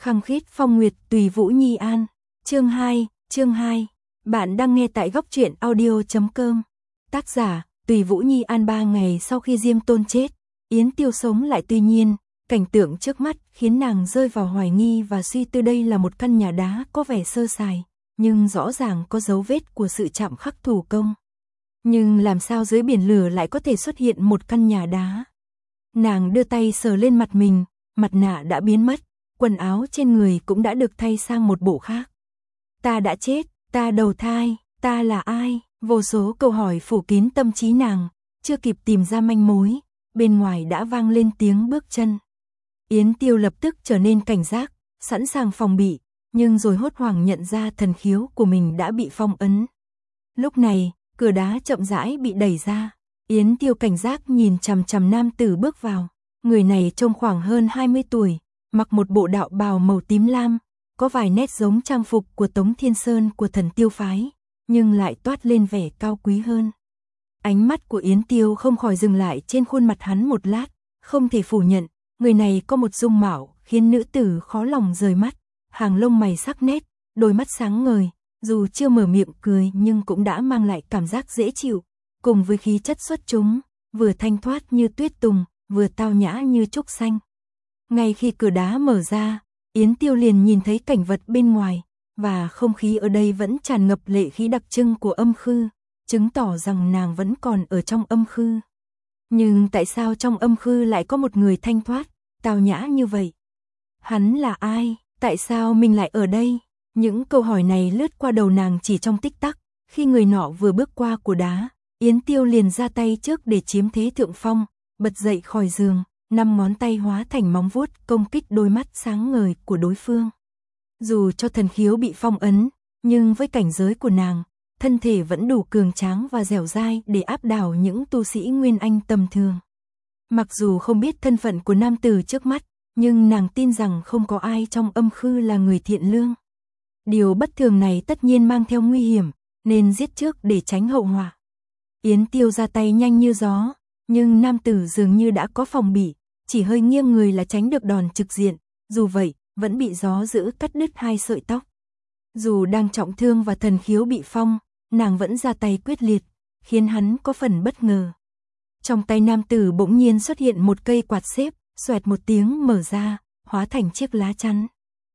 Khăng khít phong nguyệt tùy Vũ Nhi An. Chương 2. Bạn đang nghe tại góc truyện audio.com. Tác giả, Tùy Vũ Nhi An. 3 ngày sau khi Diêm Tôn chết, Yến Tiêu sống lại, tuy nhiên, cảnh tượng trước mắt khiến nàng rơi vào hoài nghi và suy tư. Đây là một căn nhà đá có vẻ sơ sài, nhưng rõ ràng có dấu vết của sự chạm khắc thủ công. Nhưng làm sao dưới biển lửa lại có thể xuất hiện một căn nhà đá? Nàng đưa tay sờ lên mặt mình, mặt nạ đã biến mất, quần áo trên người cũng đã được thay sang một bộ khác. Ta đã chết, ta đầu thai, ta là ai? Vô số câu hỏi phủ kín tâm trí nàng, chưa kịp tìm ra manh mối, bên ngoài đã vang lên tiếng bước chân. Yến Tiêu lập tức trở nên cảnh giác, sẵn sàng phòng bị, nhưng rồi hốt hoảng nhận ra thần khiếu của mình đã bị phong ấn. Lúc này, cửa đá chậm rãi bị đẩy ra, Yến Tiêu cảnh giác nhìn chằm chằm nam tử bước vào. Người này trông khoảng hơn 20 tuổi, mặc một bộ đạo bào màu tím lam, có vài nét giống trang phục của Tống Thiên Sơn của Thần Tiêu phái, nhưng lại toát lên vẻ cao quý hơn. Ánh mắt của Yến Tiêu không khỏi dừng lại trên khuôn mặt hắn một lát, không thể phủ nhận, người này có một dung mạo khiến nữ tử khó lòng rời mắt, hàng lông mày sắc nét, đôi mắt sáng ngời, dù chưa mở miệng cười nhưng cũng đã mang lại cảm giác dễ chịu, cùng với khí chất xuất chúng, vừa thanh thoát như tuyết tùng, vừa tao nhã như trúc xanh. Ngay khi cửa đá mở ra, Yến Tiêu liền nhìn thấy cảnh vật bên ngoài, và không khí ở đây vẫn tràn ngập lệ khí đặc trưng của âm khư, chứng tỏ rằng nàng vẫn còn ở trong âm khư. Nhưng tại sao trong âm khư lại có một người thanh thoát, tao nhã như vậy? Hắn là ai? Tại sao mình lại ở đây? Những câu hỏi này lướt qua đầu nàng chỉ trong tích tắc, khi người nọ vừa bước qua của đá, Yến Tiêu liền ra tay trước để chiếm thế thượng phong, bật dậy khỏi giường, 5 ngón tay hóa thành móng vuốt công kích đôi mắt sáng ngời của đối phương. Dù cho thần khiếu bị phong ấn, nhưng với cảnh giới của nàng, thân thể vẫn đủ cường tráng và dẻo dai để áp đảo những tu sĩ nguyên anh tầm thường. Mặc dù không biết thân phận của nam tử trước mắt, nhưng nàng tin rằng không có ai trong âm khư là người thiện lương. Điều bất thường này tất nhiên mang theo nguy hiểm, nên giết trước để tránh hậu họa. Yến Tiêu ra tay nhanh như gió, nhưng nam tử dường như đã có phòng bị, chỉ hơi nghiêng người là tránh được đòn trực diện, dù vậy, vẫn bị gió giữ cắt đứt 2 sợi tóc. Dù đang trọng thương và thần khiếu bị phong, nàng vẫn ra tay quyết liệt, khiến hắn có phần bất ngờ. Trong tay nam tử bỗng nhiên xuất hiện một cây quạt xếp, xoẹt một tiếng mở ra, hóa thành chiếc lá chắn.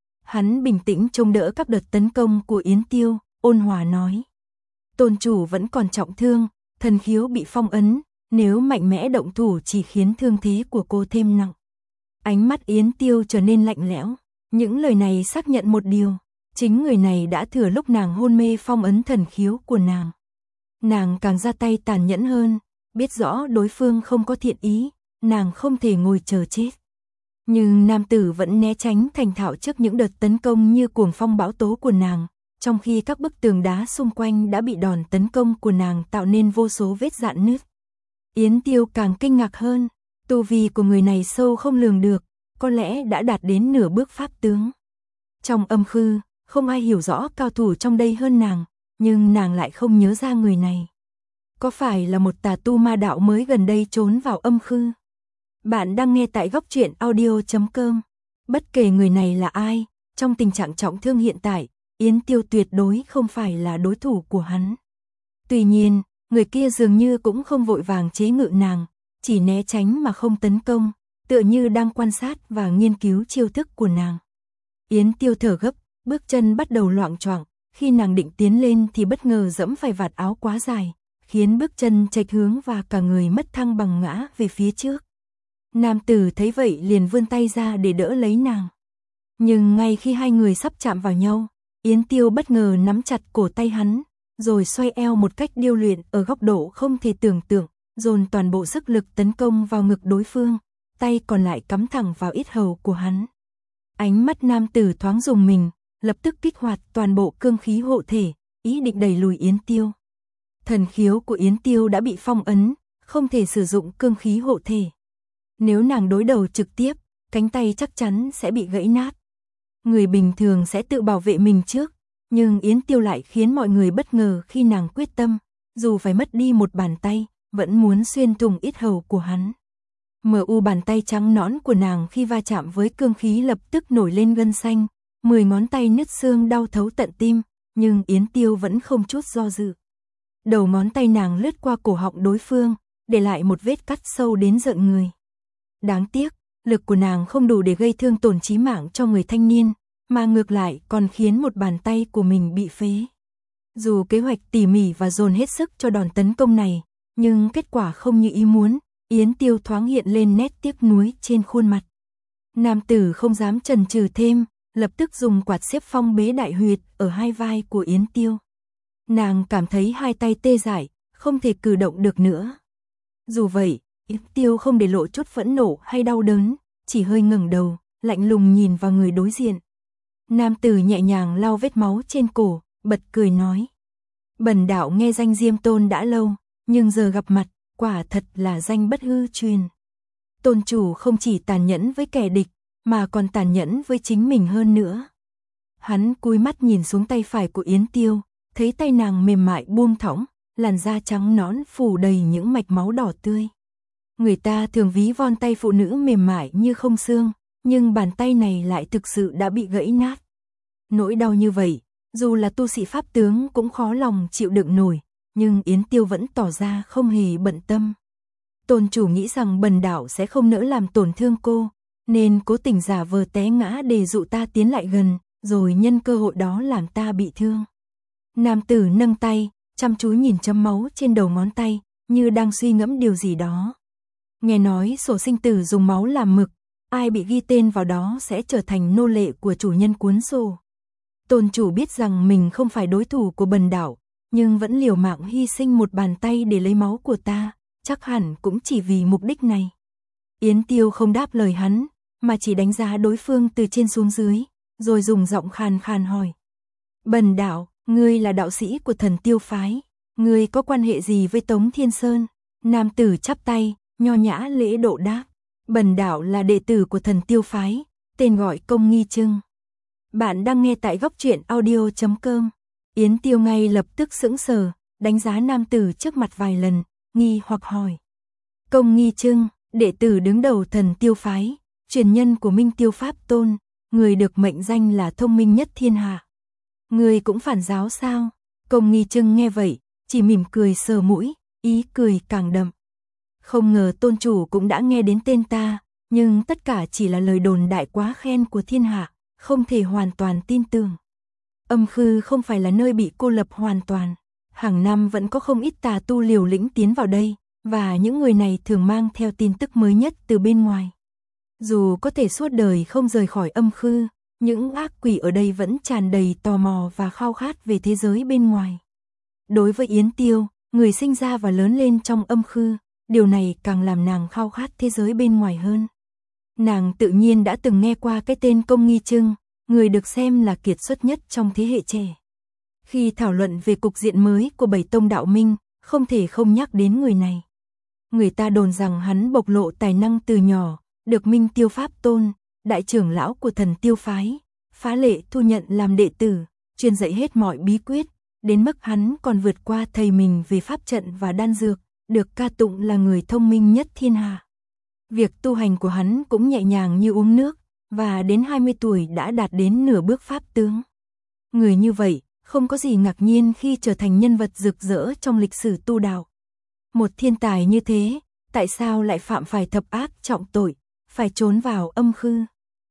Hắn bình tĩnh trông đỡ các đợt tấn công của Yến Tiêu, ôn hòa nói: tôn chủ vẫn còn trọng thương, thần khiếu bị phong ấn, nếu mạnh mẽ động thủ chỉ khiến thương thế của cô thêm nặng. Ánh mắt Yến Tiêu trở nên lạnh lẽo, những lời này xác nhận một điều, chính người này đã thừa lúc nàng hôn mê phong ấn thần khiếu của nàng. Nàng càng ra tay tàn nhẫn hơn, biết rõ đối phương không có thiện ý, nàng không thể ngồi chờ chết. Nhưng nam tử vẫn né tránh thành thạo trước những đợt tấn công như cuồng phong bão tố của nàng, trong khi các bức tường đá xung quanh đã bị đòn tấn công của nàng tạo nên vô số vết rạn nứt. Yến Tiêu càng kinh ngạc hơn, tu vi của người này sâu không lường được, có lẽ đã đạt đến nửa bước pháp tướng. Trong âm khư, không ai hiểu rõ cao thủ trong đây hơn nàng, nhưng nàng lại không nhớ ra người này. Có phải là một tà tu ma đạo mới gần đây trốn vào âm khư? Bạn đang nghe tại góc truyện audio.com. Bất kể người này là ai, trong tình trạng trọng thương hiện tại, Yến Tiêu tuyệt đối không phải là đối thủ của hắn. Tuy nhiên, người kia dường như cũng không vội vàng chế ngự nàng, chỉ né tránh mà không tấn công, tựa như đang quan sát và nghiên cứu chiêu thức của nàng. Yến Tiêu thở gấp, bước chân bắt đầu loạng choạng, khi nàng định tiến lên thì bất ngờ giẫm phải vạt áo quá dài, khiến bước chân chệch hướng và cả người mất thăng bằng ngã về phía trước. Nam tử thấy vậy liền vươn tay ra để đỡ lấy nàng. Nhưng ngay khi hai người sắp chạm vào nhau, Yến Tiêu bất ngờ nắm chặt cổ tay hắn, rồi xoay eo một cách điêu luyện ở góc độ không thể tưởng tượng, dồn toàn bộ sức lực tấn công vào ngực đối phương, tay còn lại cắm thẳng vào yết hầu của hắn. Ánh mắt nam tử thoáng rùng mình, lập tức kích hoạt toàn bộ cương khí hộ thể, ý định đẩy lùi Yến Tiêu. Thần khiếu của Yến Tiêu đã bị phong ấn, không thể sử dụng cương khí hộ thể. Nếu nàng đối đầu trực tiếp, cánh tay chắc chắn sẽ bị gãy nát. Người bình thường sẽ tự bảo vệ mình trước, nhưng Yến Tiêu lại khiến mọi người bất ngờ khi nàng quyết tâm, dù phải mất đi một bàn tay, vẫn muốn xuyên thủng yết hầu của hắn. MU bàn tay trắng nõn của nàng khi va chạm với cương khí lập tức nổi lên gân xanh, 10 ngón tay nứt xương đau thấu tận tim, nhưng Yến Tiêu vẫn không chút do dự. Đầu ngón tay nàng lướt qua cổ họng đối phương, để lại một vết cắt sâu đến rợn người. Đáng tiếc, lực của nàng không đủ để gây thương tổn chí mạng cho người thanh niên, mà ngược lại còn khiến một bàn tay của mình bị phế. Dù kế hoạch tỉ mỉ và dồn hết sức cho đòn tấn công này, nhưng kết quả không như ý muốn, Yến Tiêu thoáng hiện lên nét tiếc nuối trên khuôn mặt. Nam tử không dám chần chừ thêm, lập tức dùng quạt xếp phong bế đại huyệt ở hai vai của Yến Tiêu. Nàng cảm thấy hai tay tê dại, không thể cử động được nữa. Dù vậy, Yến Tiêu không để lộ chút phẫn nộ hay đau đớn, chỉ hơi ngẩng đầu, lạnh lùng nhìn vào người đối diện. Nam tử nhẹ nhàng lau vết máu trên cổ, bật cười nói. Bần đạo nghe danh Diêm Tôn đã lâu, nhưng giờ gặp mặt, quả thật là danh bất hư truyền. Tôn chủ không chỉ tàn nhẫn với kẻ địch, mà còn tàn nhẫn với chính mình hơn nữa. Hắn cúi mắt nhìn xuống tay phải của Yến Tiêu, thấy tay nàng mềm mại buông thõng, làn da trắng nõn phủ đầy những mạch máu đỏ tươi. Người ta thường ví von tay phụ nữ mềm mại như không xương, nhưng bàn tay này lại thực sự đã bị gãy nát. Nỗi đau như vậy, dù là tu sĩ pháp tướng cũng khó lòng chịu đựng nổi, nhưng Yến Tiêu vẫn tỏ ra không hề bận tâm. Tôn chủ nghĩ rằng bần đạo sẽ không nỡ làm tổn thương cô, nên cố tình giả vờ té ngã để dụ ta tiến lại gần, rồi nhân cơ hội đó làm ta bị thương. Nam tử nâng tay, chăm chú nhìn chấm máu trên đầu ngón tay, như đang suy ngẫm điều gì đó. Nghe nói sổ sinh tử dùng máu làm mực, ai bị ghi tên vào đó sẽ trở thành nô lệ của chủ nhân cuốn sổ. Tôn chủ biết rằng mình không phải đối thủ của bần đạo, nhưng vẫn liều mạng hy sinh một bàn tay để lấy máu của ta, chắc hẳn cũng chỉ vì mục đích này. Yến Tiêu không đáp lời hắn, mà chỉ đánh giá đối phương từ trên xuống dưới, rồi dùng giọng khàn khàn hỏi. Bần đạo, ngươi là đạo sĩ của Thần Tiêu phái, ngươi có quan hệ gì với Tống Thiên Sơn? Nam tử chắp tay, nho nhã lễ độ đáp. Bần đạo là đệ tử của Thần Tiêu phái, tên gọi Công Nghi Trưng. Bạn đang nghe tại góc truyện audio.com. Yến Tiêu ngay lập tức sững sờ, đánh giá nam tử trước mặt vài lần, nghi hoặc hỏi. Công Nghi Trưng, đệ tử đứng đầu Thần Tiêu phái, truyền nhân của Minh Tiêu Pháp Tôn, người được mệnh danh là thông minh nhất thiên hạ. Người cũng phản giáo sao? Công Nghi Trưng nghe vậy, chỉ mỉm cười sờ mũi, ý cười càng đậm. Không ngờ tôn chủ cũng đã nghe đến tên ta, nhưng tất cả chỉ là lời đồn đại quá khen của thiên hạ, không thể hoàn toàn tin tưởng. Âm Khư không phải là nơi bị cô lập hoàn toàn, hàng năm vẫn có không ít tà tu liều lĩnh tiến vào đây, và những người này thường mang theo tin tức mới nhất từ bên ngoài. Dù có thể suốt đời không rời khỏi Âm Khư, những ác quỷ ở đây vẫn tràn đầy tò mò và khao khát về thế giới bên ngoài. Đối với Yến Tiêu, người sinh ra và lớn lên trong Âm Khư, điều này càng làm nàng khao khát thế giới bên ngoài hơn. Nàng tự nhiên đã từng nghe qua cái tên Công Nghi Trưng, người được xem là kiệt xuất nhất trong thế hệ trẻ. Khi thảo luận về cục diện mới của Bảy Tông Đạo Minh, không thể không nhắc đến người này. Người ta đồn rằng hắn bộc lộ tài năng từ nhỏ, được Minh Tiêu Pháp Tôn, đại trưởng lão của Thần Tiêu phái, phá lệ thu nhận làm đệ tử, truyền dạy hết mọi bí quyết, đến mức hắn còn vượt qua thầy mình về pháp trận và đan dược, được ca tụng là người thông minh nhất thiên hạ. Việc tu hành của hắn cũng nhẹ nhàng như uống nước, và đến 20 tuổi đã đạt đến nửa bước pháp tướng. Người như vậy, không có gì ngạc nhiên khi trở thành nhân vật rực rỡ trong lịch sử tu đạo. Một thiên tài như thế, tại sao lại phạm phải thập ác trọng tội, phải trốn vào Âm Khư?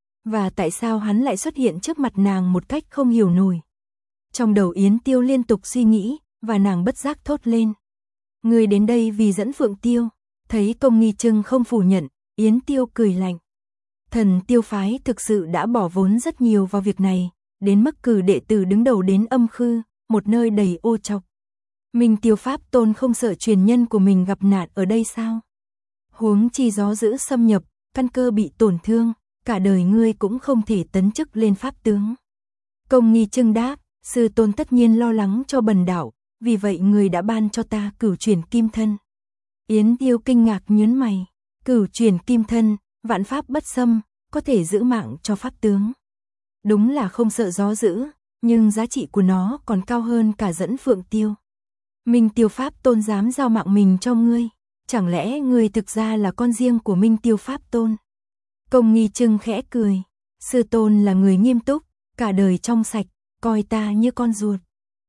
Và tại sao hắn lại xuất hiện trước mặt nàng một cách không hiểu nổi? Trong đầu Yến Tiêu liên tục suy nghĩ, và nàng bất giác thốt lên. Người đến đây vì dẫn Phượng Tiêu. Thấy Công Nghi Trưng không phủ nhận, Yến Tiêu cười lạnh. Thần Tiêu phái thực sự đã bỏ vốn rất nhiều vào việc này, đến mức cử đệ tử đứng đầu đến Âm Khư, một nơi đầy ô trọc. Minh Tiêu Pháp Tôn không sợ truyền nhân của mình gặp nạn ở đây sao? Huống chi gió dữ xâm nhập, căn cơ bị tổn thương, cả đời ngươi cũng không thể tấn chức lên pháp tướng. Công Nghi Trưng đáp, sư tôn tất nhiên lo lắng cho bần đạo, vì vậy người đã ban cho ta cửu chuyển kim thân. Yến Tiêu kinh ngạc nhướng mày, cửu chuyển kim thân, vạn pháp bất xâm, có thể giữ mạng cho pháp tướng. Đúng là không sợ gió dữ, nhưng giá trị của nó còn cao hơn cả dẫn Phượng Tiêu. Minh Tiêu Pháp Tôn dám giao mạng mình cho ngươi, chẳng lẽ ngươi thực ra là con riêng của Minh Tiêu Pháp Tôn? Công Nghi Trưng khẽ cười, sư tôn là người nghiêm túc, cả đời trong sạch, coi ta như con ruột.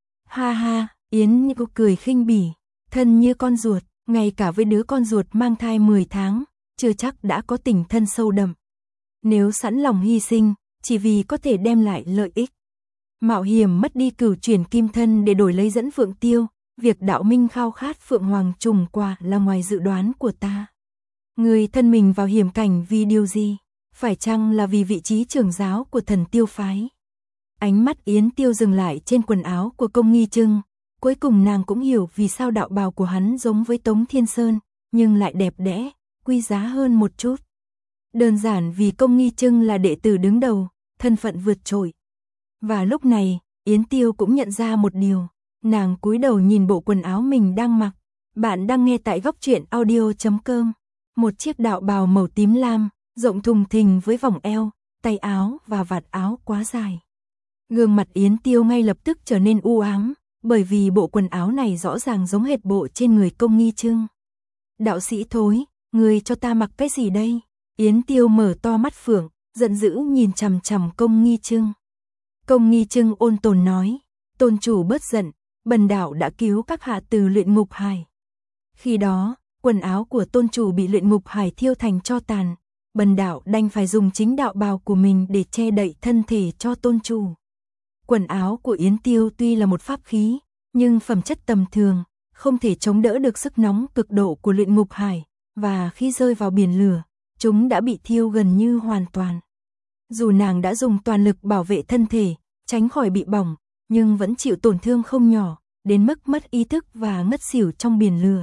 Ha ha, Yến Nhi cười khinh bỉ, thân như con ruột, ngay cả với đứa con ruột mang thai 10 tháng, chưa chắc đã có tình thân sâu đậm. Nếu sẵn lòng hy sinh, chỉ vì có thể đem lại lợi ích, mạo hiểm mất đi cửu chuyển kim thân để đổi lấy dẫn Phượng Tiêu, việc đạo minh khao khát Phượng Hoàng trùng quả là ngoài dự đoán của ta. Người thân mình vào hiểm cảnh vì điều gì? Phải chăng là vì vị trí trưởng giáo của Thần Tiêu phái? Ánh mắt Yến Tiêu dừng lại trên quần áo của Công Nghi Trưng, cuối cùng nàng cũng hiểu vì sao đạo bào của hắn giống với Tống Thiên Sơn, nhưng lại đẹp đẽ, quý giá hơn một chút. Đơn giản vì Công Nghi Trưng là đệ tử đứng đầu, thân phận vượt trội. Và lúc này, Yến Tiêu cũng nhận ra một điều, nàng cúi đầu nhìn bộ quần áo mình đang mặc. Bạn đang nghe tại góc truyện audio.com. Một chiếc đạo bào màu tím lam, rộng thùng thình với vòng eo, tay áo và vạt áo quá dài. Gương mặt Yến Tiêu ngay lập tức trở nên u ám, bởi vì bộ quần áo này rõ ràng giống hệt bộ trên người Công Nghi Trưng. Đạo sĩ thối, người cho ta mặc cái gì đây? Yến Tiêu mở to mắt phượng, giận dữ nhìn chằm chằm Công Nghi Trưng. Công Nghi Trưng ôn tồn nói, tôn chủ bớt giận, bần đạo đã cứu các hạ từ luyện ngục hải. Khi đó, quần áo của tôn chủ bị luyện ngục hải thiêu thành tro tàn, bần đạo đành phải dùng chính đạo bào của mình để che đậy thân thể cho tôn chủ. Quần áo của Yến Tiêu tuy là một pháp khí, nhưng phẩm chất tầm thường, không thể chống đỡ được sức nóng cực độ của luyện ngục hải, và khi rơi vào biển lửa, chúng đã bị thiêu gần như hoàn toàn. Dù nàng đã dùng toàn lực bảo vệ thân thể, tránh khỏi bị bỏng, nhưng vẫn chịu tổn thương không nhỏ, đến mức mất ý thức và ngất xỉu trong biển lửa.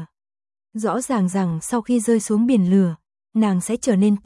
Rõ ràng rằng sau khi rơi xuống biển lửa, nàng sẽ trở nên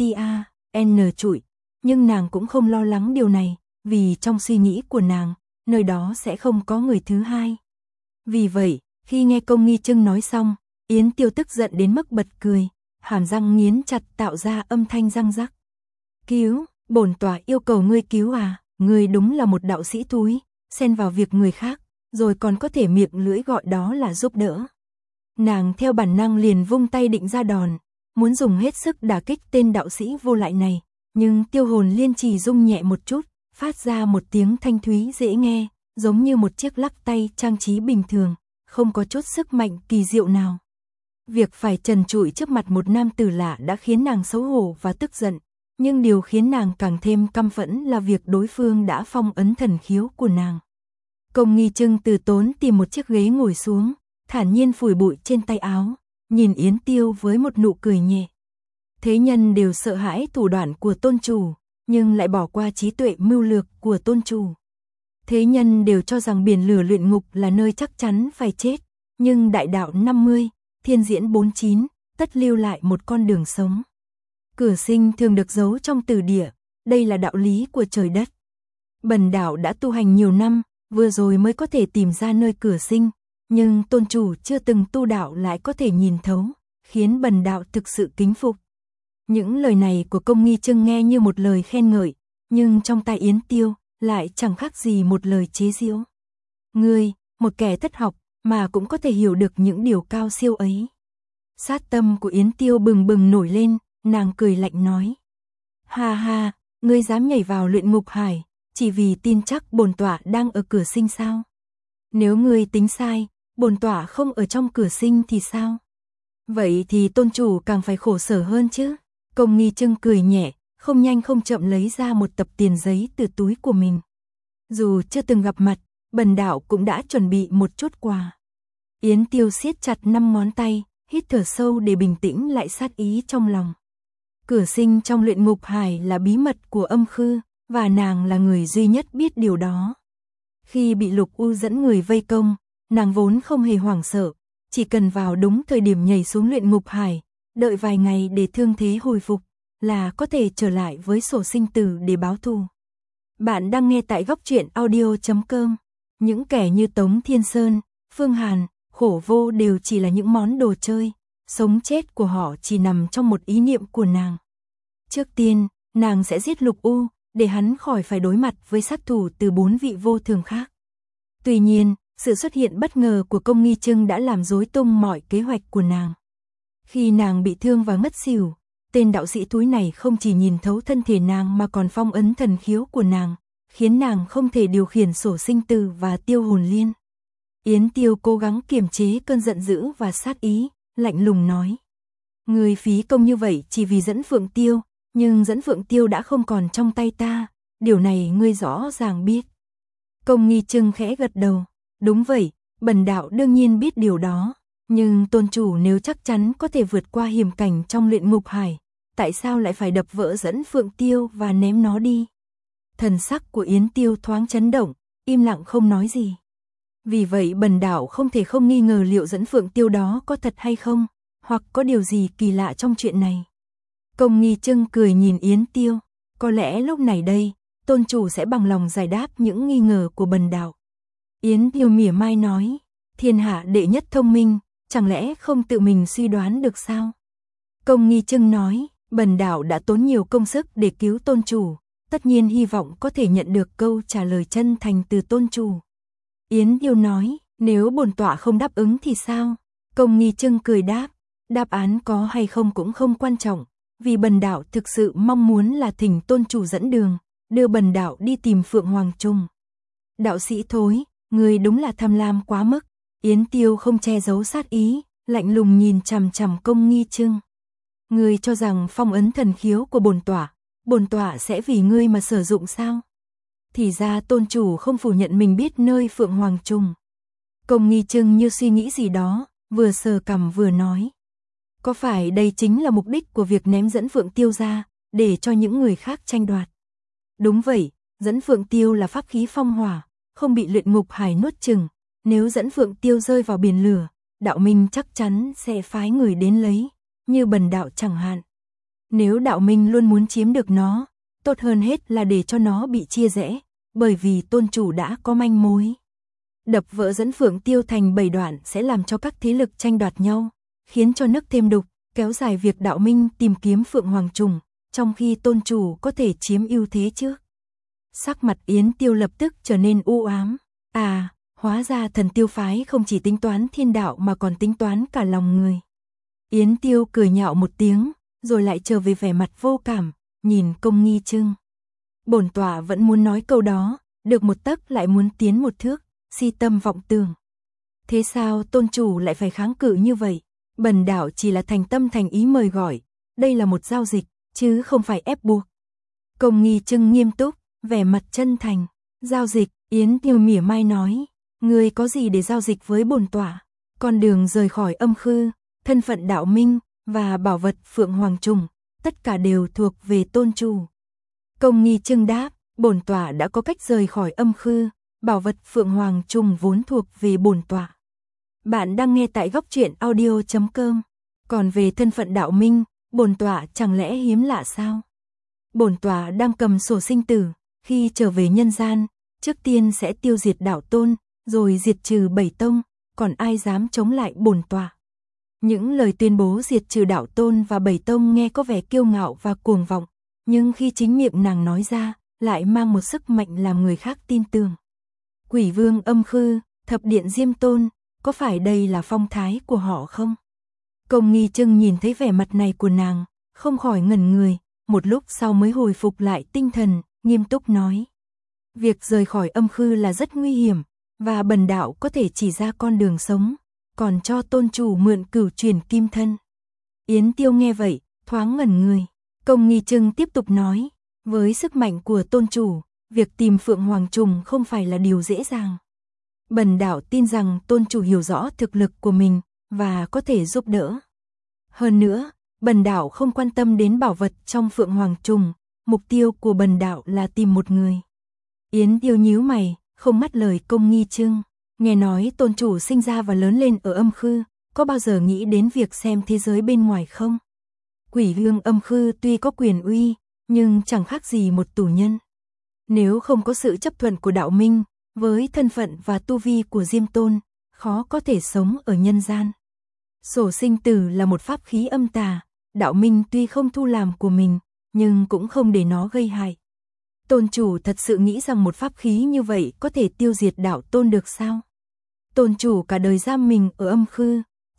N trụi, nhưng nàng cũng không lo lắng điều này, vì trong suy nghĩ của nàng, nơi đó sẽ không có người thứ hai. Vì vậy, khi nghe Công Nghi Trưng nói xong, Yến Tiêu tức giận đến mức bật cười, hàm răng nghiến chặt tạo ra âm thanh răng rắc. Cứu, bổn tòa yêu cầu ngươi cứu à, ngươi đúng là một đạo sĩ thúi, xen vào việc người khác, rồi còn có thể miệng lưỡi gọi đó là giúp đỡ. Nàng theo bản năng liền vung tay định ra đòn, muốn dùng hết sức đả kích tên đạo sĩ vô lại này, nhưng Tiêu Hồn Liên chỉ rung nhẹ một chút, phát ra một tiếng thanh thúy dễ nghe, giống như một chiếc lắc tay trang trí bình thường, không có chút sức mạnh kỳ diệu nào. Việc phải trần trụi trước mặt một nam tử lạ đã khiến nàng xấu hổ và tức giận, nhưng điều khiến nàng càng thêm căm phẫn là việc đối phương đã phong ấn thần khiếu của nàng. Công Nghi Trưng từ tốn tìm một chiếc ghế ngồi xuống, thản nhiên phủi bụi trên tay áo, nhìn Yến Tiêu với một nụ cười nhẹ. Thế nhân đều sợ hãi thủ đoạn của tôn chủ, nhưng lại bỏ qua trí tuệ mưu lược của tôn chủ. Thế nhân đều cho rằng biển lửa luyện ngục là nơi chắc chắn phải chết, nhưng đại đạo 50, thiên diễn 49, tất lưu lại một con đường sống. Cửa sinh thường được giấu trong từ địa, đây là đạo lý của trời đất. Bần đạo đã tu hành nhiều năm, vừa rồi mới có thể tìm ra nơi cửa sinh, nhưng tôn chủ chưa từng tu đạo lại có thể nhìn thấu, khiến bần đạo thực sự kính phục. Những lời này của Công Nghi Trưng nghe như một lời khen ngợi, nhưng trong tai Yến Tiêu lại chẳng khác gì một lời chế giễu. Ngươi, một kẻ thất học, mà cũng có thể hiểu được những điều cao siêu ấy. Sát tâm của Yến Tiêu bừng bừng nổi lên, nàng cười lạnh nói. Ha ha, ngươi dám nhảy vào luyện ngục hải, chỉ vì tin chắc bổn tọa đang ở cửa sinh sao? Nếu ngươi tính sai, bổn tọa không ở trong cửa sinh thì sao? Vậy thì tôn chủ càng phải khổ sở hơn chứ. Công Nghi Trưng cười nhẹ, không nhanh không chậm lấy ra một tập tiền giấy từ túi của mình. Dù chưa từng gặp mặt, bần đạo cũng đã chuẩn bị một chút quà. Yến Tiêu siết chặt 5 ngón tay, hít thở sâu để bình tĩnh lại sát ý trong lòng. Cửa sinh trong luyện ngục hải là bí mật của âm khư, và nàng là người duy nhất biết điều đó. Khi bị Lục U dẫn người vây công, nàng vốn không hề hoảng sợ, chỉ cần vào đúng thời điểm nhảy xuống luyện ngục hải, đợi vài ngày để thương thế hồi phục, là có thể trở lại với sổ sinh tử để báo thù. Bạn đang nghe tại góc truyện audio.com. Những kẻ như Tống Thiên Sơn, Phương Hàn, Khổ Vô đều chỉ là những món đồ chơi, sống chết của họ chỉ nằm trong một ý niệm của nàng. Trước tiên, nàng sẽ giết Lục U, để hắn khỏi phải đối mặt với sát thủ từ 4 vị vô thường khác. Tuy nhiên, sự xuất hiện bất ngờ của Công Nghi Trưng đã làm rối tung mọi kế hoạch của nàng. Khi nàng bị thương và ngất xỉu, tên đạo sĩ thúi này không chỉ nhìn thấu thân thể nàng mà còn phong ấn thần khiếu của nàng, khiến nàng không thể điều khiển sổ sinh tử và tiêu hồn liên. Yến Tiêu cố gắng kiềm chế cơn giận dữ và sát ý, lạnh lùng nói. Người phí công như vậy chỉ vì dẫn Phượng Tiêu, nhưng dẫn Phượng Tiêu đã không còn trong tay ta, điều này ngươi rõ ràng biết. Công Nghi Trưng khẽ gật đầu, đúng vậy, bần đạo đương nhiên biết điều đó, nhưng tôn chủ nếu chắc chắn có thể vượt qua hiểm cảnh trong luyện ngục hải, tại sao lại phải đập vỡ dẫn Phượng Tiêu và ném nó đi? Thần sắc của Yến Tiêu thoáng chấn động, im lặng không nói gì. Vì vậy bần đạo không thể không nghi ngờ liệu dẫn Phượng Tiêu đó có thật hay không, hoặc có điều gì kỳ lạ trong chuyện này. Công Nghi Trưng cười nhìn Yến Tiêu, có lẽ lúc này đây, tôn chủ sẽ bằng lòng giải đáp những nghi ngờ của bần đạo. Yến Tiêu mỉa mai nói, thiên hạ đệ nhất thông minh, chẳng lẽ không tự mình suy đoán được sao? Công Nghi Trưng nói, bần đạo đã tốn nhiều công sức để cứu tôn chủ, tất nhiên hy vọng có thể nhận được câu trả lời chân thành từ tôn chủ. Yến Tiêu nói, nếu bổn tọa không đáp ứng thì sao? Công Nghi Trưng cười đáp, đáp án có hay không cũng không quan trọng, vì bần đạo thực sự mong muốn là thỉnh tôn chủ dẫn đường, đưa bần đạo đi tìm Phượng Hoàng Trùng. Đạo sĩ thối, người đúng là tham lam quá mức. Yến Tiêu không che giấu sát ý, lạnh lùng nhìn chằm chằm Công Nghi Trưng. Ngươi cho rằng phong ấn thần khiếu của bổn tọa sẽ vì ngươi mà sử dụng sao? Thì ra tôn chủ không phủ nhận mình biết nơi Phượng Hoàng Trùng. Công Nghi Trưng như suy nghĩ gì đó, vừa sờ cằm vừa nói. Có phải đây chính là mục đích của việc ném dẫn Phượng Tiêu ra, để cho những người khác tranh đoạt? Đúng vậy, dẫn Phượng Tiêu là pháp khí phong hỏa, không bị luyện ngục hải nuốt chửng. Nếu dẫn Phượng Tiêu rơi vào biển lửa, đạo minh chắc chắn sẽ phái người đến lấy, như bần đạo chẳng hạn. Nếu đạo minh luôn muốn chiếm được nó, tốt hơn hết là để cho nó bị chia rẽ, bởi vì tôn chủ đã có manh mối. Đập vỡ dẫn Phượng Tiêu thành 7 đoạn sẽ làm cho các thế lực tranh đoạt nhau, khiến cho nước thêm đục, kéo dài việc đạo minh tìm kiếm Phượng Hoàng Trùng, trong khi tôn chủ có thể chiếm ưu thế trước. Sắc mặt Yến Tiêu lập tức trở nên u ám. À, hóa ra thần tiêu phái không chỉ tính toán thiên đạo mà còn tính toán cả lòng người. Yến Tiêu cười nhạo một tiếng, rồi lại trở về vẻ mặt vô cảm, nhìn Công Nghi Trưng. Bổn tọa vẫn muốn nói câu đó, được một tấc lại muốn tiến một thước, si tâm vọng tưởng. Thế sao tôn chủ lại phải kháng cự như vậy? Bần đạo chỉ là thành tâm thành ý mời gọi, đây là một giao dịch, chứ không phải ép buộc. Công Nghi Trưng nghiêm túc, vẻ mặt chân thành. Giao dịch, Yến Tiêu mỉa mai nói, ngươi có gì để giao dịch với bổn tọa? Con đường rời khỏi âm khư, thân phận đạo minh, và bảo vật Phượng Hoàng Trùng, tất cả đều thuộc về tôn chủ. Công Nghi Trưng đáp, bổn tọa đã có cách rời khỏi âm khư, bảo vật Phượng Hoàng Trùng vốn thuộc về bổn tọa. Bạn đang nghe tại góc truyện audio.com. Còn về thân phận đạo minh, bổn tọa chẳng lẽ hiếm lạ sao? Bổn tọa đang cầm sổ sinh tử, khi trở về nhân gian, trước tiên sẽ tiêu diệt đạo tôn, rồi diệt trừ 7 tông, còn ai dám chống lại bổn tọa? Những lời tuyên bố diệt trừ đạo tôn và 7 tông nghe có vẻ kiêu ngạo và cuồng vọng, nhưng khi chính miệng nàng nói ra, lại mang một sức mạnh làm người khác tin tưởng. Quỷ vương âm khư, thập điện Diêm Tôn, có phải đây là phong thái của họ không? Công Nghi Trưng nhìn thấy vẻ mặt này của nàng, không khỏi ngẩn người, một lúc sau mới hồi phục lại tinh thần, nghiêm túc nói. Việc rời khỏi âm khư là rất nguy hiểm, và bần đạo có thể chỉ ra con đường sống, còn cho tôn chủ mượn cửu truyền kim thân. Yến Tiêu nghe vậy, thoáng ngẩn người. Công Nghi Trưng tiếp tục nói, với sức mạnh của tôn chủ, việc tìm Phượng Hoàng Trùng không phải là điều dễ dàng. Bần đạo tin rằng tôn chủ hiểu rõ thực lực của mình, và có thể giúp đỡ. Hơn nữa, bần đạo không quan tâm đến bảo vật trong Phượng Hoàng Trùng, mục tiêu của bần đạo là tìm một người. Yến Tiêu nhíu mày, không mắt lời Công Nghi Trưng. Nghe nói tôn chủ sinh ra và lớn lên ở âm khư, có bao giờ nghĩ đến việc xem thế giới bên ngoài không? Quỷ vương âm khư tuy có quyền uy, nhưng chẳng khác gì một tù nhân. Nếu không có sự chấp thuận của đạo minh, với thân phận và tu vi của Diêm Tôn, khó có thể sống ở nhân gian. Sổ sinh tử là một pháp khí âm tà, đạo minh tuy không thu làm của mình, nhưng cũng không để nó gây hại. Tôn chủ thật sự nghĩ rằng một pháp khí như vậy có thể tiêu diệt đạo tôn được sao? Tôn chủ cả đời giam mình ở âm khư,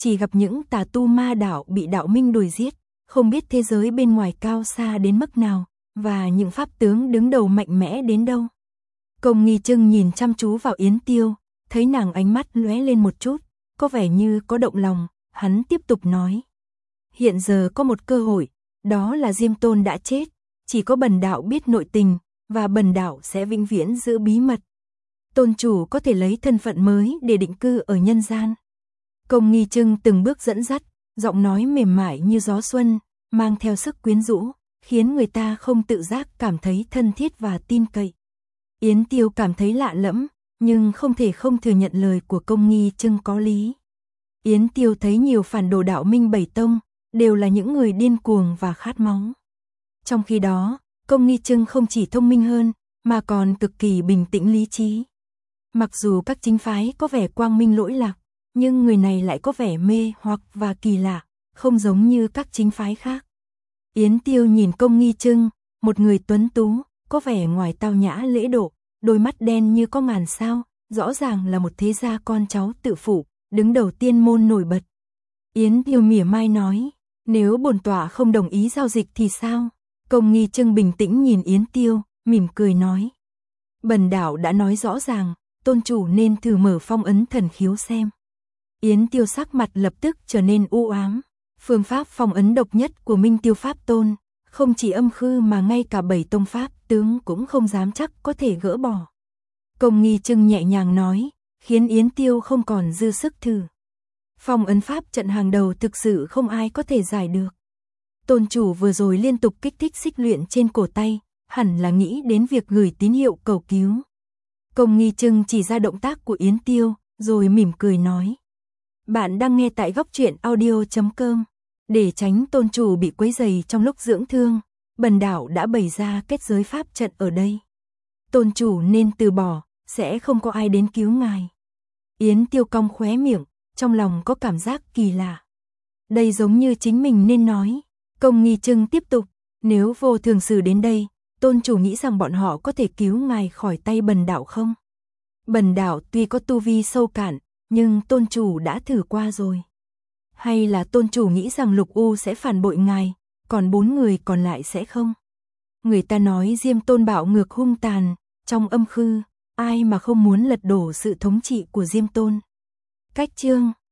chỉ gặp những tà tu ma đạo bị đạo minh đuổi giết, không biết thế giới bên ngoài cao xa đến mức nào, và những pháp tướng đứng đầu mạnh mẽ đến đâu. Công Nghi Trưng nhìn chăm chú vào Yến Tiêu, thấy nàng ánh mắt lóe lên một chút, có vẻ như có động lòng, hắn tiếp tục nói. Hiện giờ có một cơ hội, đó là Diêm Tôn đã chết, chỉ có bần đạo biết nội tình, và bần đạo sẽ vĩnh viễn giữ bí mật. Tôn chủ có thể lấy thân phận mới để định cư ở nhân gian. Công Nghi Trưng từng bước dẫn dắt, giọng nói mềm mại như gió xuân, mang theo sức quyến rũ, khiến người ta không tự giác cảm thấy thân thiết và tin cậy. Yến Tiêu cảm thấy lạ lẫm, nhưng không thể không thừa nhận lời của Công Nghi Trưng có lý. Yến Tiêu thấy nhiều phản đồ đạo minh bảy tông, đều là những người điên cuồng và khát máu. Trong khi đó, Công Nghi Trưng không chỉ thông minh hơn, mà còn cực kỳ bình tĩnh lý trí. Mặc dù các chính phái có vẻ quang minh lỗi lạc, nhưng người này lại có vẻ mê hoặc và kỳ lạ, không giống như các chính phái khác. Yến Tiêu nhìn Công Nghi Trưng, một người tuấn tú, có vẻ ngoài tao nhã lễ độ, đôi mắt đen như có ngàn sao, rõ ràng là một thế gia con cháu tự phụ, đứng đầu tiên môn nổi bật. Yến Tiêu mỉa mai nói, nếu bổn tọa không đồng ý giao dịch thì sao? Công Nghi Trưng bình tĩnh nhìn Yến Tiêu, mỉm cười nói. Bần đạo đã nói rõ ràng, tôn chủ nên thử mở phong ấn thần khiếu xem. Yến Tiêu sắc mặt lập tức trở nên u ám. Phương pháp phong ấn độc nhất của Minh Tiêu Pháp Tôn, không chỉ âm khư mà ngay cả bảy tông pháp tướng cũng không dám chắc có thể gỡ bỏ. Công Nghi Trưng nhẹ nhàng nói, khiến Yến Tiêu không còn dư sức thử. Phong ấn pháp trận hàng đầu thực sự không ai có thể giải được. Tôn chủ vừa rồi liên tục kích thích xích luyện trên cổ tay, hẳn là nghĩ đến việc gửi tín hiệu cầu cứu. Công Nghi Trưng chỉ ra động tác của Yến Tiêu, rồi mỉm cười nói. Bạn đang nghe tại Góc Truyện Audio.com. Để tránh tôn chủ bị quấy rầy trong lúc dưỡng thương, bần đạo đã bày ra kết giới pháp trận ở đây. Tôn chủ nên từ bỏ, sẽ không có ai đến cứu ngài. Yến Tiêu cong khóe miệng, trong lòng có cảm giác kỳ lạ. Đây giống như chính mình nên nói. Công Nghi Trưng tiếp tục, nếu Vô Thường Sử đến đây, tôn chủ nghĩ rằng bọn họ có thể cứu ngài khỏi tay bần đạo không? Bần đạo tuy có tu vi sâu cạn, nhưng tôn chủ đã thử qua rồi. Hay là tôn chủ nghĩ rằng Lục U sẽ phản bội ngài, còn 4 người còn lại sẽ không? Người ta nói Diêm Tôn bạo ngược hung tàn, trong âm khư, ai mà không muốn lật đổ sự thống trị của Diêm Tôn. Cách chương